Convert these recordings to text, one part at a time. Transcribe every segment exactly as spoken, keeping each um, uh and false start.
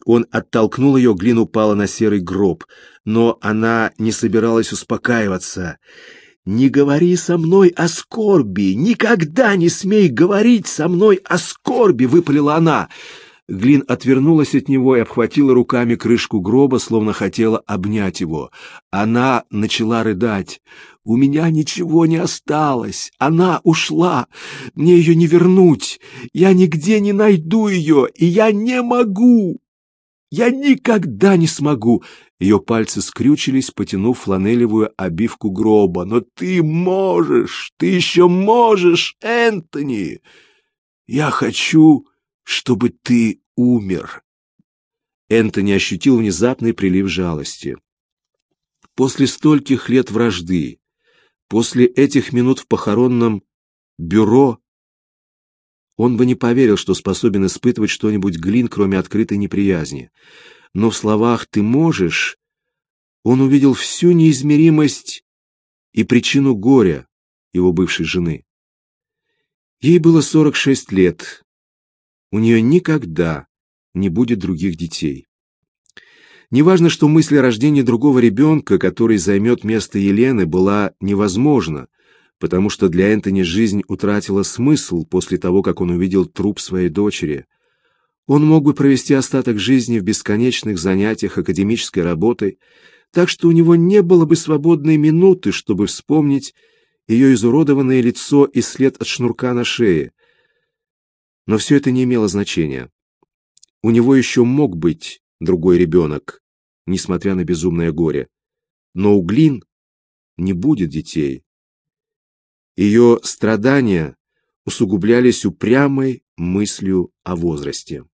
Он оттолкнул ее, Глин упала на серый гроб, но она не собиралась успокаиваться. «Не говори со мной о скорби! Никогда не смей говорить со мной о скорби!» — выпалила она. Глин отвернулась от него и обхватила руками крышку гроба, словно хотела обнять его. Она начала рыдать. «У меня ничего не осталось. Она ушла. Мне ее не вернуть. Я нигде не найду ее, и я не могу. Я никогда не смогу!» Ее пальцы скрючились, потянув фланелевую обивку гроба. «Но ты можешь! Ты еще можешь, Энтони! Я хочу, чтобы ты умер!» Энтони ощутил внезапный прилив жалости. После стольких лет вражды, после этих минут в похоронном бюро, он бы не поверил, что способен испытывать что-нибудь Глин, кроме открытой неприязни. Но в словах «ты можешь» он увидел всю неизмеримость и причину горя его бывшей жены. Ей было сорок шесть лет. У нее никогда не будет других детей. Неважно, что мысль о рождении другого ребенка, который займет место Елены, была невозможна, потому что для Энтони жизнь утратила смысл после того, как он увидел труп своей дочери. Он мог бы провести остаток жизни в бесконечных занятиях академической работой, так что у него не было бы свободной минуты, чтобы вспомнить ее изуродованное лицо и след от шнурка на шее. Но все это не имело значения. У него еще мог быть другой ребенок, несмотря на безумное горе. Но у Глин не будет детей. Ее страдания усугублялись упрямой мыслью о возрасте.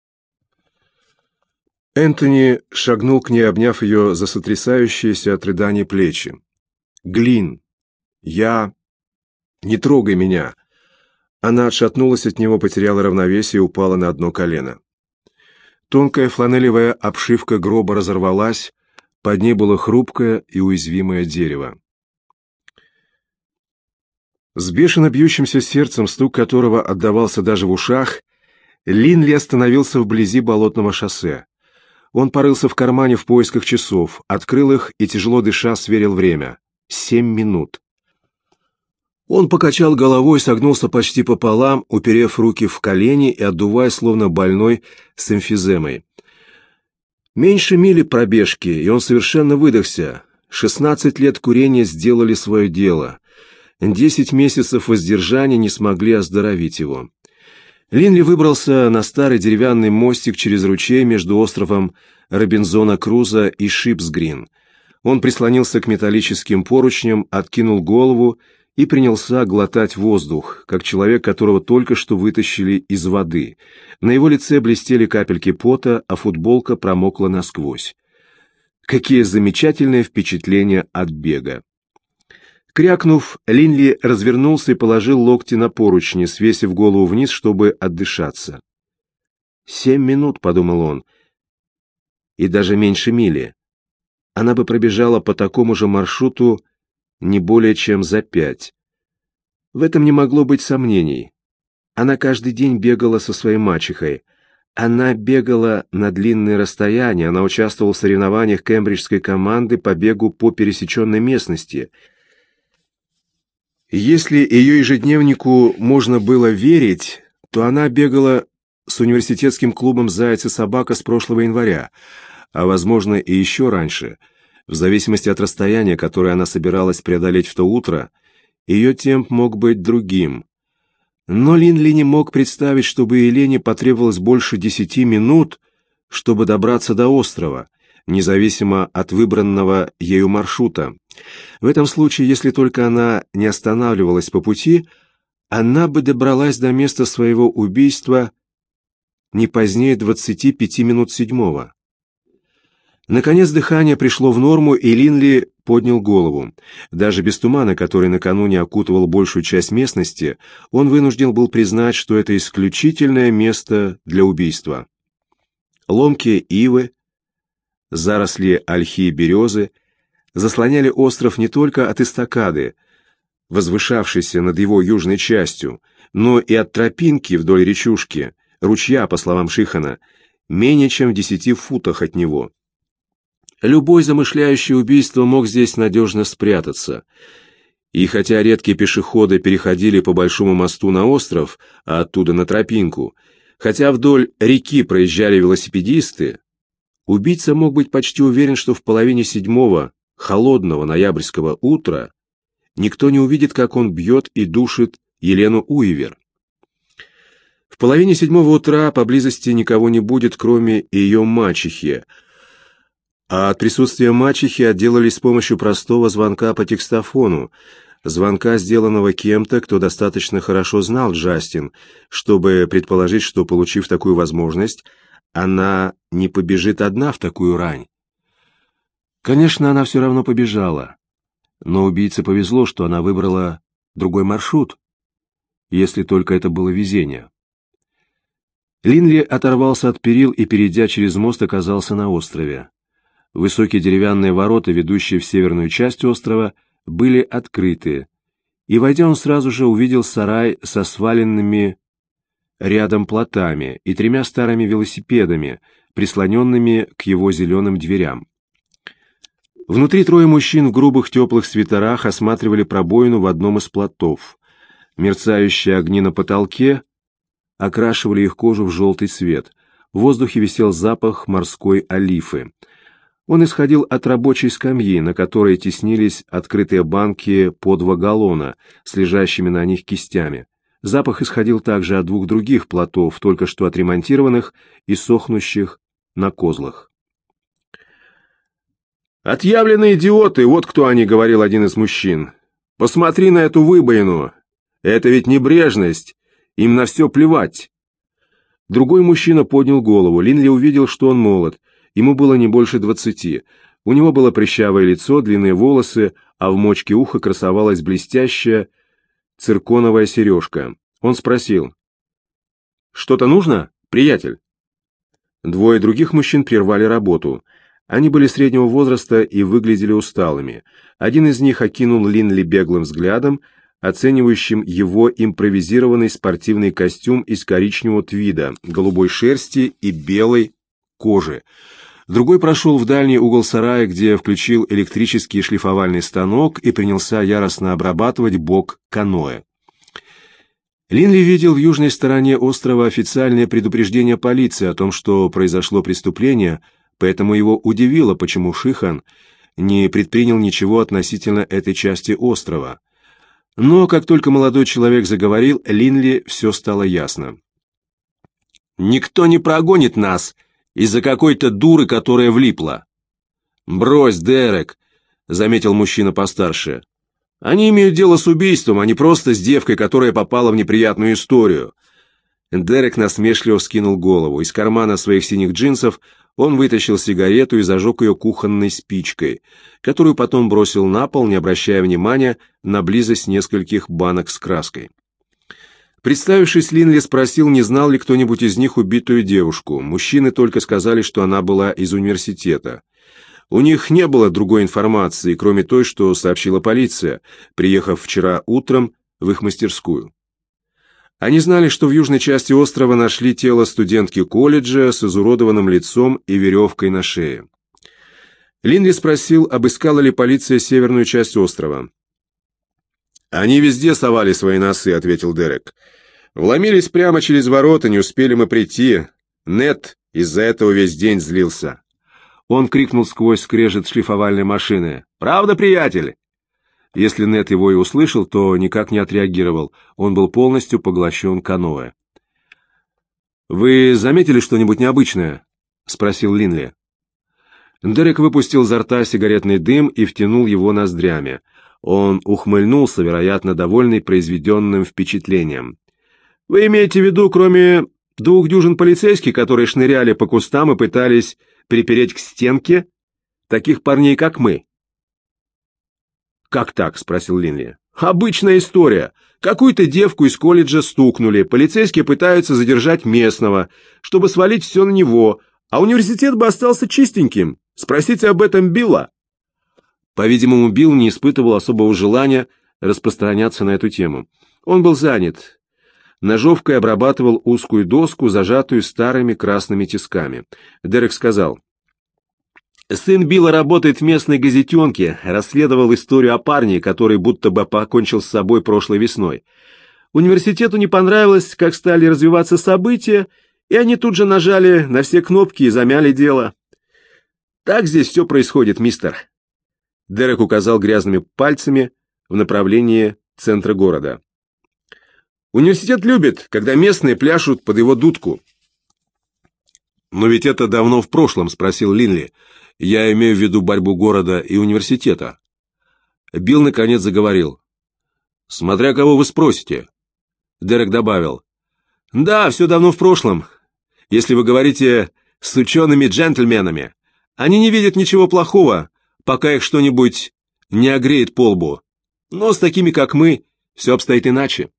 Энтони шагнул к ней, обняв ее за сотрясающиеся от рыданий плечи. «Глин, я... Не трогай меня!» Она отшатнулась от него, потеряла равновесие и упала на одно колено. Тонкая фланелевая обшивка гроба разорвалась, под ней было хрупкое и уязвимое дерево. С бешено бьющимся сердцем, стук которого отдавался даже в ушах, Линли остановился вблизи болотного шоссе. Он порылся в кармане в поисках часов, открыл их и, тяжело дыша, сверил время. Семь минут. Он покачал головой, согнулся почти пополам, уперев руки в колени и отдувая, словно больной с эмфиземой. Меньше мили пробежки, и он совершенно выдохся. Шестнадцать лет курения сделали свое дело. Десять месяцев воздержания не смогли оздоровить его. Линли выбрался на старый деревянный мостик через ручей между островом Робинзона Круза и Шипсгрин. Он прислонился к металлическим поручням, откинул голову и принялся глотать воздух, как человек, которого только что вытащили из воды. На его лице блестели капельки пота, а футболка промокла насквозь. Какие замечательные впечатления от бега! Крякнув, Линли развернулся и положил локти на поручни, свесив голову вниз, чтобы отдышаться. «Семь минут», — подумал он, — «и даже меньше мили. Она бы пробежала по такому же маршруту не более чем за пять. В этом не могло быть сомнений. Она каждый день бегала со своей мачехой. Она бегала на длинные расстояния, она участвовала в соревнованиях кембриджской команды по бегу по пересеченной местности. Если ее ежедневнику можно было верить, то она бегала с университетским клубом «Заяц и собака» с прошлого января, а, возможно, и еще раньше. В зависимости от расстояния, которое она собиралась преодолеть в то утро, ее темп мог быть другим. Но Линли не мог представить, чтобы Елене потребовалось больше десяти минут, чтобы добраться до острова, независимо от выбранного ею маршрута. В этом случае, если только она не останавливалась по пути, она бы добралась до места своего убийства не позднее двадцати пяти минут седьмого. Наконец дыхание пришло в норму, и Линли поднял голову. Даже без тумана, который накануне окутывал большую часть местности, он вынужден был признать, что это исключительное место для убийства. Ломкие ивы, заросли ольхи и березы заслоняли остров не только от эстакады, возвышавшейся над его южной частью, но и от тропинки вдоль речушки, ручья, по словам Шихана, менее чем в десяти футах от него. Любой замышляющий убийство мог здесь надежно спрятаться. И хотя редкие пешеходы переходили по большому мосту на остров, а оттуда на тропинку, хотя вдоль реки проезжали велосипедисты, убийца мог быть почти уверен, что в половине седьмого холодного ноябрьского утра никто не увидит, как он бьет и душит Елену Уивер. В половине седьмого утра поблизости никого не будет, кроме ее мачехи, а от присутствия мачехи отделались с помощью простого звонка по текстофону, звонка, сделанного кем-то, кто достаточно хорошо знал Джастин, чтобы предположить, что, получив такую возможность, она не побежит одна в такую рань. Конечно, она все равно побежала, но убийце повезло, что она выбрала другой маршрут, если только это было везение. Линли оторвался от перил и, перейдя через мост, оказался на острове. Высокие деревянные ворота, ведущие в северную часть острова, были открыты, и, войдя, он сразу же увидел сарай со сваленными рядом плотами и тремя старыми велосипедами, прислоненными к его зеленым дверям. Внутри трое мужчин в грубых теплых свитерах осматривали пробоину в одном из плотов. Мерцающие огни на потолке окрашивали их кожу в желтый цвет. В воздухе висел запах морской олифы. Он исходил от рабочей скамьи, на которой теснились открытые банки по два галлона с лежащими на них кистями. Запах исходил также от двух других плотов, только что отремонтированных и сохнущих на козлах. «Отъявленные идиоты, вот кто они», — говорил один из мужчин. «Посмотри на эту выбоину. Это ведь небрежность. Им на все плевать». Другой мужчина поднял голову. Линли увидел, что он молод. Ему было не больше двадцати. У него было прыщавое лицо, длинные волосы, а в мочке уха красовалась блестящая цирконовая сережка. Он спросил: «Что-то нужно, приятель?» Двое других мужчин прервали работу. Они были среднего возраста и выглядели усталыми. Один из них окинул Линли беглым взглядом, оценивающим его импровизированный спортивный костюм из коричневого твида, голубой шерсти и белой кожи. Другой прошел в дальний угол сарая, где включил электрический шлифовальный станок и принялся яростно обрабатывать бок каноэ. Линли видел в южной стороне острова официальное предупреждение полиции о том, что произошло преступление, поэтому его удивило, почему Шихан не предпринял ничего относительно этой части острова. Но как только молодой человек заговорил, Линли все стало ясно. «Никто не прогонит нас из-за какой-то дуры, которая влипла». «Брось, Дерек», — заметил мужчина постарше. «Они имеют дело с убийством, а не просто с девкой, которая попала в неприятную историю». Дерек насмешливо вскинул голову. Из кармана своих синих джинсов он вытащил сигарету и зажег ее кухонной спичкой, которую потом бросил на пол, не обращая внимания на близость нескольких банок с краской. Представившись, Линли спросил, не знал ли кто-нибудь из них убитую девушку. Мужчины только сказали, что она была из университета. У них не было другой информации, кроме той, что сообщила полиция, приехав вчера утром в их мастерскую. Они знали, что в южной части острова нашли тело студентки колледжа с изуродованным лицом и веревкой на шее. Линли спросил, обыскала ли полиция северную часть острова. «Они везде совали свои носы», — ответил Дерек. «Вломились прямо через ворота, не успели мы прийти. Нет из-за этого весь день злился». Он крикнул сквозь скрежет шлифовальной машины: «Правда, приятель?» Если Нет его и услышал, то никак не отреагировал. Он был полностью поглощен каноэ. «Вы заметили что-нибудь необычное?» — спросил Линли. Дерек выпустил изо рта сигаретный дым и втянул его ноздрями. Он ухмыльнулся, вероятно, довольный произведенным впечатлением. «Вы имеете в виду, кроме двух дюжин полицейских, которые шныряли по кустам и пытались припереть к стенке, таких парней, как мы?» «Как так?» — спросил Линли. «Обычная история. Какую-то девку из колледжа стукнули, полицейские пытаются задержать местного, чтобы свалить все на него, а университет бы остался чистеньким. Спросите об этом Билла». По-видимому, Билл не испытывал особого желания распространяться на эту тему. Он был занят. ножовкой обрабатывал узкую доску, зажатую старыми красными тисками. Дерек сказал: «Сын Билла работает в местной газетенке, расследовал историю о парне, который будто бы покончил с собой прошлой весной. Университету не понравилось, как стали развиваться события, и они тут же нажали на все кнопки и замяли дело. Так здесь все происходит, мистер». Дерек указал грязными пальцами в направлении центра города. «Университет любит, когда местные пляшут под его дудку». «Но ведь это давно в прошлом», — спросил Линли. «Я имею в виду борьбу города и университета». Билл наконец заговорил. «Смотря кого вы спросите». Дерек добавил: «Да, все давно в прошлом. Если вы говорите с учеными джентльменами, они не видят ничего плохого, пока их что-нибудь не огреет по лбу. Но с такими, как мы, все обстоит иначе».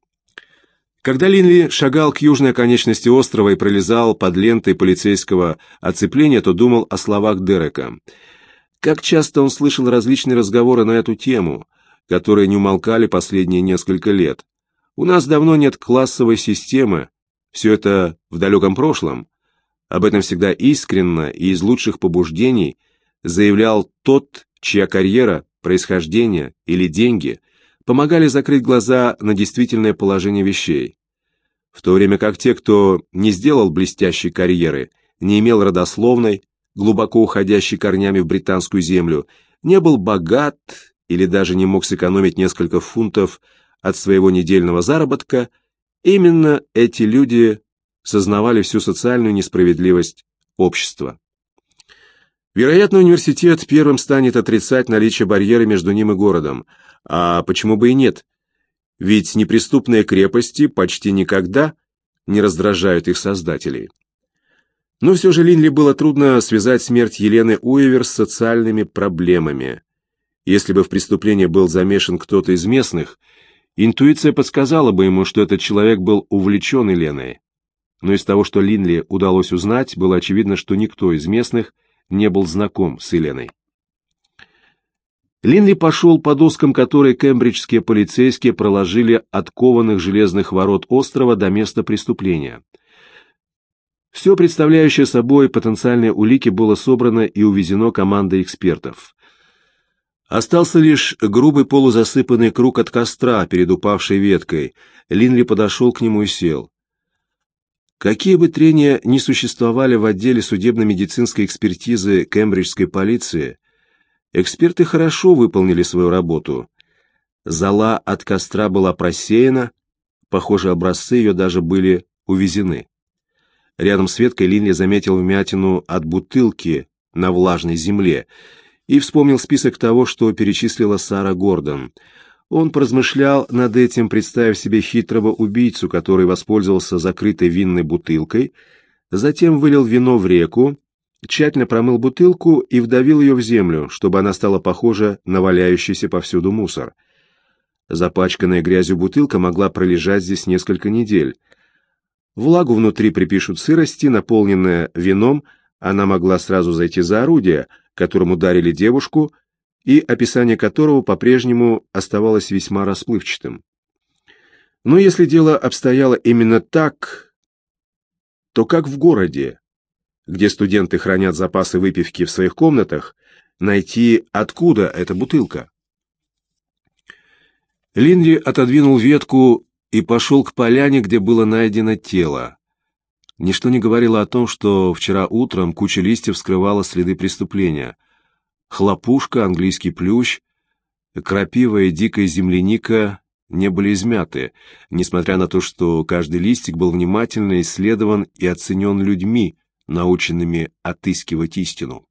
Когда Линли шагал к южной оконечности острова и пролезал под лентой полицейского оцепления, то думал о словах Дерека. Как часто он слышал различные разговоры на эту тему, которые не умолкали последние несколько лет. У нас давно нет классовой системы, все это в далеком прошлом. Об этом всегда искренно и из лучших побуждений заявлял тот, чья карьера, происхождение или деньги помогали закрыть глаза на действительное положение вещей. В то время как те, кто не сделал блестящей карьеры, не имел родословной, глубоко уходящей корнями в британскую землю, не был богат или даже не мог сэкономить несколько фунтов от своего недельного заработка, именно эти люди сознавали всю социальную несправедливость общества. Вероятно, университет первым станет отрицать наличие барьера между ним и городом, а почему бы и нет? Ведь неприступные крепости почти никогда не раздражают их создателей. Но все же Линли было трудно связать смерть Елены Уивер с социальными проблемами. Если бы в преступлении был замешан кто-то из местных, интуиция подсказала бы ему, что этот человек был увлечен Еленой. Но из того, что Линли удалось узнать, было очевидно, что никто из местных не был знаком с Еленой. Линли пошел по доскам, которые кембриджские полицейские проложили от кованых железных ворот острова до места преступления. Все представляющее собой потенциальные улики было собрано и увезено командой экспертов. Остался лишь грубый полузасыпанный круг от костра перед упавшей веткой. Линли подошел к нему и сел. Какие бы трения ни существовали в отделе судебно-медицинской экспертизы кембриджской полиции, эксперты хорошо выполнили свою работу. Зола от костра была просеяна, похоже, образцы ее даже были увезены. Рядом с веткой Линли заметил вмятину от бутылки на влажной земле и вспомнил список того, что перечислила Сара Гордон. Он поразмышлял над этим, представив себе хитрого убийцу, который воспользовался закрытой винной бутылкой, затем вылил вино в реку, тщательно промыл бутылку и вдавил ее в землю, чтобы она стала похожа на валяющийся повсюду мусор. Запачканная грязью бутылка могла пролежать здесь несколько недель. Влагу внутри припишут сырости, наполненная вином, она могла сразу зайти за орудие, которым ударили девушку, и описание которого по-прежнему оставалось весьма расплывчатым. Но если дело обстояло именно так, то как в городе, где студенты хранят запасы выпивки в своих комнатах, найти, откуда эта бутылка? Линли отодвинул ветку и пошел к поляне, где было найдено тело. Ничто не говорило о том, что вчера утром куча листьев скрывала следы преступления. Хлопушка, английский плющ, крапива и дикая земляника не были измяты, несмотря на то, что каждый листик был внимательно исследован и оценен людьми, наученными отыскивать истину.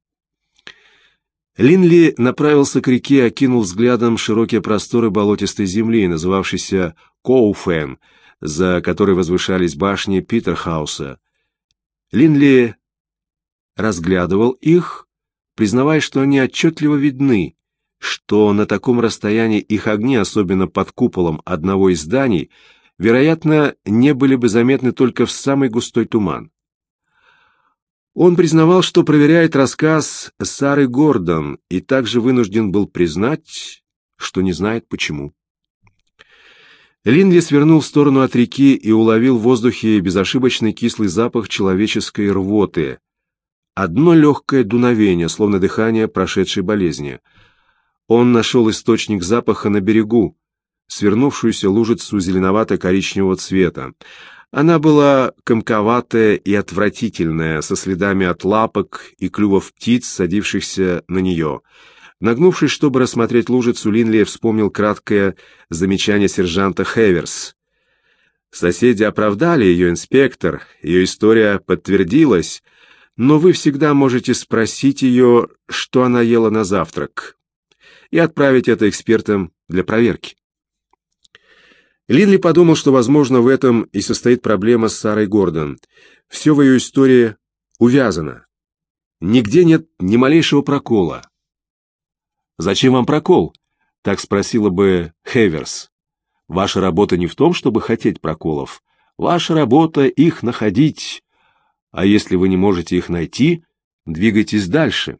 Линли направился к реке, окинул взглядом широкие просторы болотистой земли, называвшейся Коуфен, за которой возвышались башни Питерхауса. Линли разглядывал их, признавая, что они отчетливо видны, что на таком расстоянии их огни, особенно под куполом одного из зданий, вероятно, не были бы заметны только в самый густой туман. Он признавал, что проверяет рассказ Сары Гордон, и также вынужден был признать, что не знает почему. Линли свернул в сторону от реки и уловил в воздухе безошибочный кислый запах человеческой рвоты. Одно легкое дуновение, словно дыхание прошедшей болезни. Он нашел источник запаха на берегу, свернувшуюся лужицу зеленовато-коричневого цвета. Она была комковатая и отвратительная, со следами от лапок и клювов птиц, садившихся на нее. Нагнувшись, чтобы рассмотреть лужицу, Линли вспомнил краткое замечание сержанта Хеверс. Соседи оправдали ее, инспектор, ее история подтвердилась, но вы всегда можете спросить ее, что она ела на завтрак, и отправить это экспертам для проверки. Линли подумал, что, возможно, в этом и состоит проблема с Сарой Гордон. Все в ее истории увязано. Нигде нет ни малейшего прокола. «Зачем вам прокол?» — так спросила бы Хеверс. «Ваша работа не в том, чтобы хотеть проколов. Ваша работа — их находить. А если вы не можете их найти, двигайтесь дальше».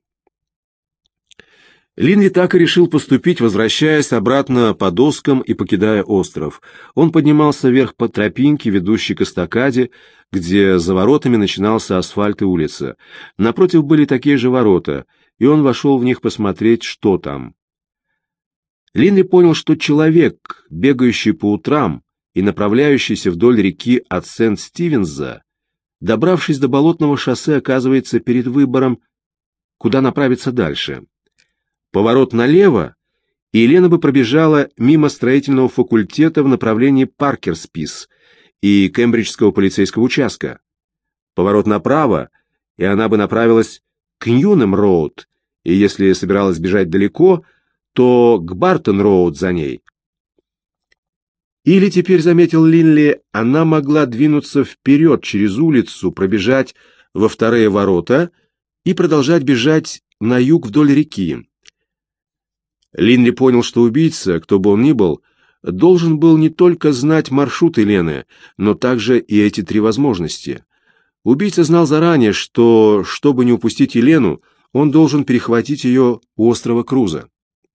Линли так и решил поступить, возвращаясь обратно по доскам и покидая остров. Он поднимался вверх по тропинке, ведущей к эстакаде, где за воротами начинался асфальт и улица. Напротив были такие же ворота, и он вошел в них посмотреть, что там. Линли понял, что человек, бегающий по утрам и направляющийся вдоль реки от Сент-Стивенса, добравшись до болотного шоссе, оказывается перед выбором, куда направиться дальше. Поворот налево, и Елена бы пробежала мимо строительного факультета в направлении Паркер-Спис и Кембриджского полицейского участка. Поворот направо, и она бы направилась к Ньюнем-Роуд, и если собиралась бежать далеко, то к Бартон-Роуд за ней. Или, теперь заметил Линли, она могла двинуться вперед через улицу, пробежать во вторые ворота и продолжать бежать на юг вдоль реки. Линли понял, что убийца, кто бы он ни был, должен был не только знать маршрут Елены, но также и эти три возможности. Убийца знал заранее, что, чтобы не упустить Елену, он должен перехватить ее у острова Круза.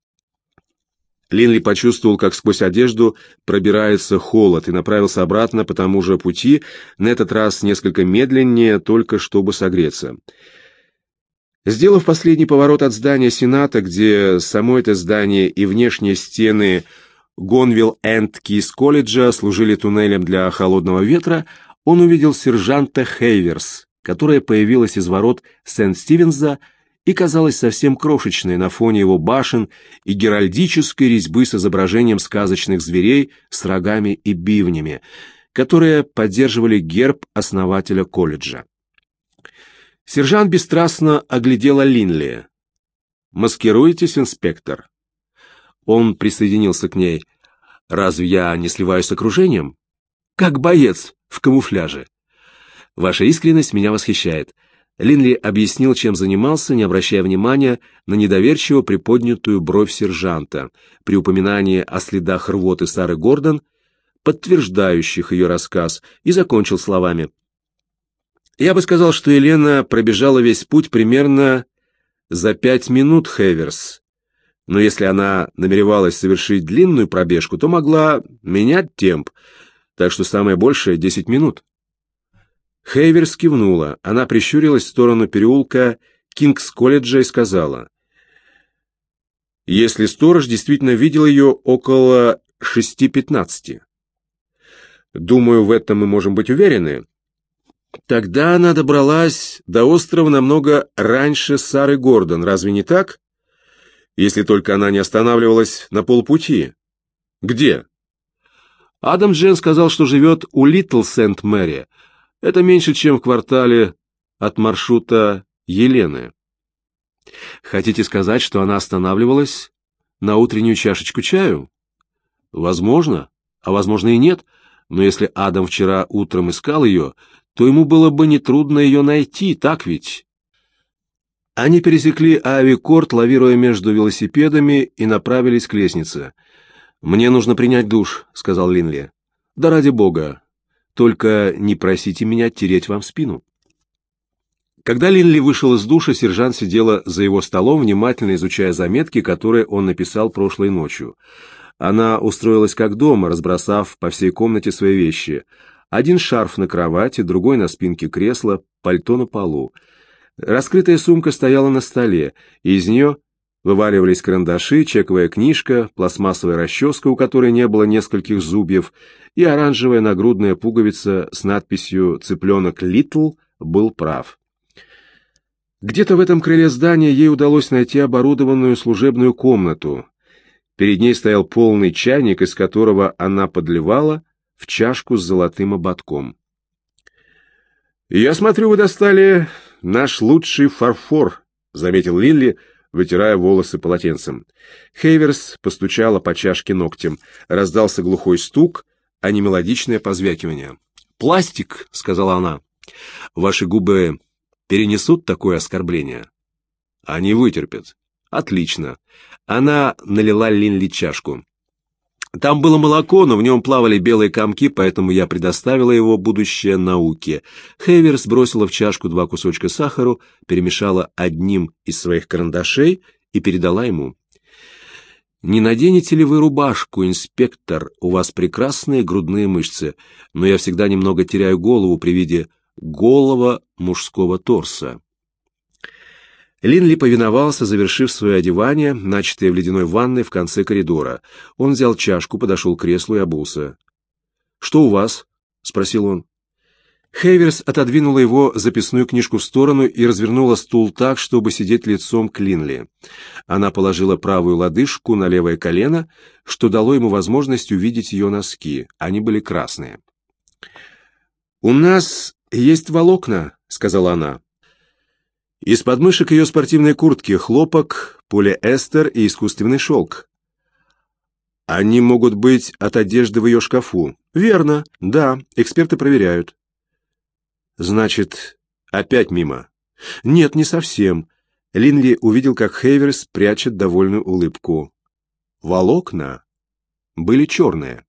Линли почувствовал, как сквозь одежду пробирается холод, и направился обратно по тому же пути, на этот раз несколько медленнее, только чтобы согреться. Сделав последний поворот от здания Сената, где само это здание и внешние стены Гонвилл энд Кис колледжа служили туннелем для холодного ветра, он увидел сержанта Хейверс, которая появилась из ворот Сент-Стивенса и казалась совсем крошечной на фоне его башен и геральдической резьбы с изображением сказочных зверей с рогами и бивнями, которые поддерживали герб основателя колледжа. Сержант бесстрастно оглядела Линли. «Маскируетесь, инспектор?» Он присоединился к ней. «Разве я не сливаюсь с окружением? Как боец в камуфляже. Ваша искренность меня восхищает». Линли объяснил, чем занимался, не обращая внимания на недоверчиво приподнятую бровь сержанта при упоминании о следах рвоты Сары Гордон, подтверждающих ее рассказ, и закончил словами: «Я бы сказал, что Елена пробежала весь путь примерно за пять минут, Хеверс. Но если она намеревалась совершить длинную пробежку, то могла менять темп, так что самое большее — десять минут». Хейверс кивнула. Она прищурилась в сторону переулка Кингс-колледжа и сказала: «Если сторож действительно видел ее около шести пятнадцати. Думаю, в этом мы можем быть уверены. Тогда она добралась до острова намного раньше Сары Гордон, разве не так? Если только она не останавливалась на полпути. Где?» Адам Джен сказал, что живет у Литл Сент-Мэри. Это меньше, чем в квартале от маршрута Елены. Хотите сказать, что она останавливалась на утреннюю чашечку чаю? Возможно, а возможно и нет, но если Адам вчера утром искал ее, то ему было бы нетрудно ее найти, так ведь? Они пересекли Ави-Корт, лавируя между велосипедами, и направились к лестнице. «Мне нужно принять душ», — сказал Линли. «Да ради бога, только не просите меня тереть вам спину». Когда Линли вышел из душа, сержант сидела за его столом, внимательно изучая заметки, которые он написал прошлой ночью. Она устроилась как дома, разбросав по всей комнате свои вещи. Один шарф на кровати, другой на спинке кресла, пальто на полу. Раскрытая сумка стояла на столе, и из нее вываливались карандаши, чековая книжка, пластмассовая расческа, у которой не было нескольких зубьев, и оранжевая нагрудная пуговица с надписью «Цыпленок Литл был прав». Где-то в этом крыле здания ей удалось найти оборудованную служебную комнату. Перед ней стоял полный чайник, из которого она подливала в чашку с золотым ободком. «Я смотрю, вы достали наш лучший фарфор», — заметил Линли, вытирая волосы полотенцем. Хейверс постучала по чашке ногтем. Раздался глухой стук, а не мелодичное позвякивание. «Пластик», — сказала она. «Ваши губы перенесут такое оскорбление?» «Они вытерпят». «Отлично». Она налила Линли чашку. «Там было молоко, но в нем плавали белые комки, поэтому я предоставила его будущее науке». Хейверс бросила в чашку два кусочка сахару, перемешала одним из своих карандашей и передала ему. «Не наденете ли вы рубашку, инспектор? У вас прекрасные грудные мышцы, но я всегда немного теряю голову при виде голого мужского торса». Линли повиновался, завершив свое одевание, начатое в ледяной ванной в конце коридора. Он взял чашку, подошел к креслу и обулся. «Что у вас?» — спросил он. Хейверс отодвинула его записную книжку в сторону и развернула стул так, чтобы сидеть лицом к Линли. Она положила правую лодыжку на левое колено, что дало ему возможность увидеть ее носки. Они были красные. «У нас есть волокна», — сказала она. Из подмышек ее спортивной куртки хлопок, полиэстер и искусственный шелк. Они могут быть от одежды в ее шкафу. Верно, да, эксперты проверяют. Значит, опять мимо? Нет, не совсем. Линли увидел, как Хейверс прячет довольную улыбку. Волокна были черные.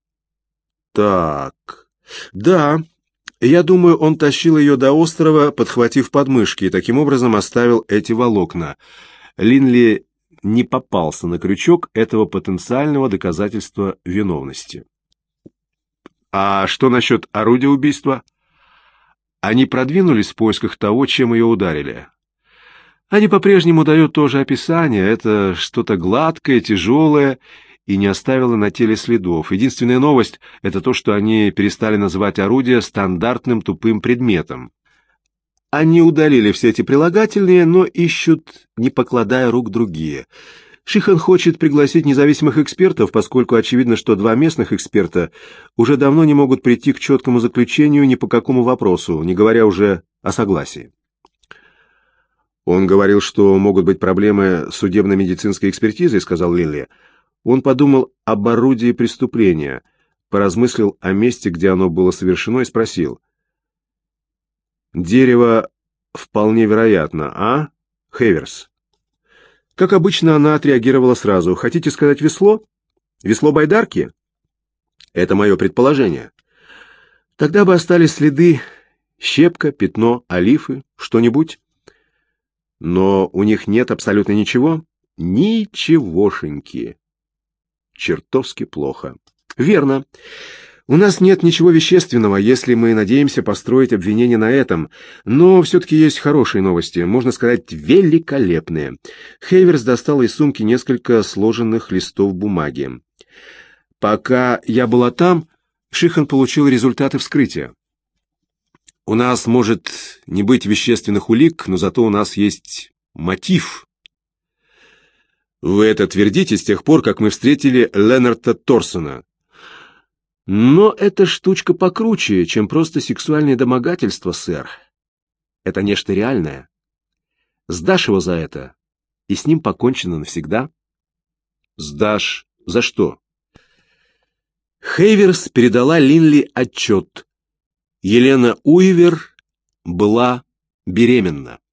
Так, да. Я думаю, он тащил ее до острова, подхватив подмышки, и таким образом оставил эти волокна. Линли не попался на крючок этого потенциального доказательства виновности. А что насчет орудия убийства? Они продвинулись в поисках того, чем ее ударили. Они по-прежнему дают то же описание. Это что-то гладкое, тяжелое, и не оставила на теле следов. Единственная новость — это то, что они перестали называть орудие стандартным тупым предметом. Они удалили все эти прилагательные, но ищут, не покладая рук, другие. Шихан хочет пригласить независимых экспертов, поскольку очевидно, что два местных эксперта уже давно не могут прийти к четкому заключению ни по какому вопросу, не говоря уже о согласии. Он говорил, что могут быть проблемы с судебно-медицинской экспертизой, сказал Линли. Он подумал об орудии преступления, поразмыслил о месте, где оно было совершено, и спросил. «Дерево вполне вероятно, а, Хейверс?» Как обычно, она отреагировала сразу. «Хотите сказать весло? Весло байдарки?» «Это мое предположение». «Тогда бы остались следы, щепка, пятно, олифы, что-нибудь?» «Но у них нет абсолютно ничего?» «Ничегошеньки». Чертовски плохо. Верно. У нас нет ничего вещественного, если мы надеемся построить обвинение на этом. Но все-таки есть хорошие новости, можно сказать, великолепные. Хейверс достал из сумки несколько сложенных листов бумаги. Пока я была там, Шихан получил результаты вскрытия. У нас может не быть вещественных улик, но зато у нас есть мотив. Вы это твердите с тех пор, как мы встретили Ленарта Торсона. Но эта штучка покруче, чем просто сексуальное домогательство, сэр. Это нечто реальное. Сдашь его за это, и с ним покончено навсегда. Сдашь за что? Хейверс передала Линли отчет. Елена Уивер была беременна.